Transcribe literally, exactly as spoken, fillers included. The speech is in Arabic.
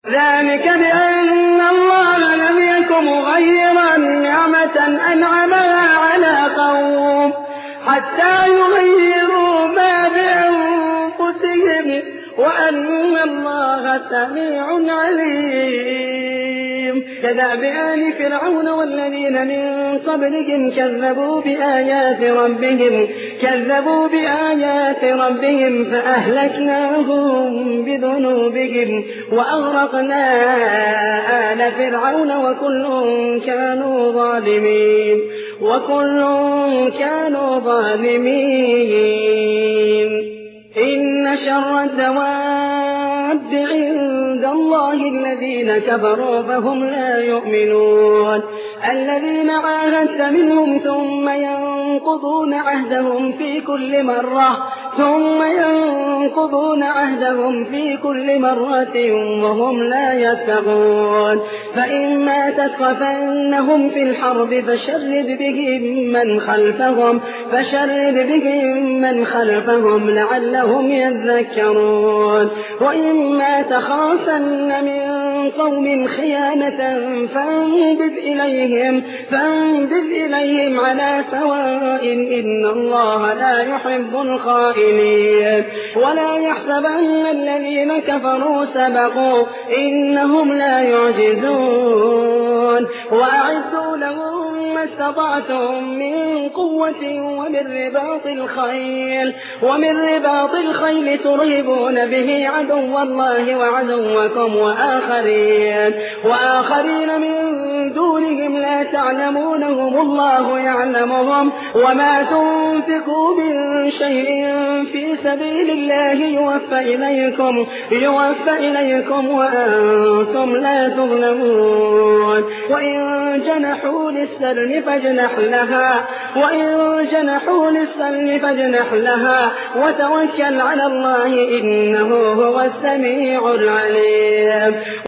ذلك بأن الله لم يك مغيرا نعمة أنعمها على قوم حتى يغيروا ما بأنفسهم وأن الله سميع عليم. كدأب آل فرعون والذين من قبلهم كذبوا بآيات ربهم كذبوا بآيات ربهم فأهلكناهم بذنوبهم وأغرقنا آل فرعون وكل كانوا ظالمين وكل كانوا ظالمين. إن شر الدواب عند الله الذين كفروا فهم لا يؤمنون الذين عاهدت منهم ثم ينقضون عهدهم في كل مرة ثم ينقضون عهدهم في كل مرة وهم لا يتقون. فإما تثقفنهم في الحرب فشرد بهم من خلفهم فشرد بهم من خلفهم لعلهم يذكرون. وإما تخافن من قوم خيانة فانبذ إليهم فانبذ إليهم على سواء إن الله لا يحب الخائنين. ولا يحسبن الذين كفروا سبقوا إنهم لا يعجزون. وأعدوا لهم ما استطعتم من قوة ومن رباط الخيل ومن رباط الخيل ترهبون به عدو الله وعدوكم وآخرين وآخرين من دونهم لا تعلمونهم الله يعلمهم. وما تنفقوا من شيء في سبيل الله يوفى إليكم يوفى إليكم وأنتم لا تظلمون. وإن جنحوا للسلم فاجنح لها وإن جنحوا للسلم فاجنح لها وتوكل على الله إنه هو السميع العليم.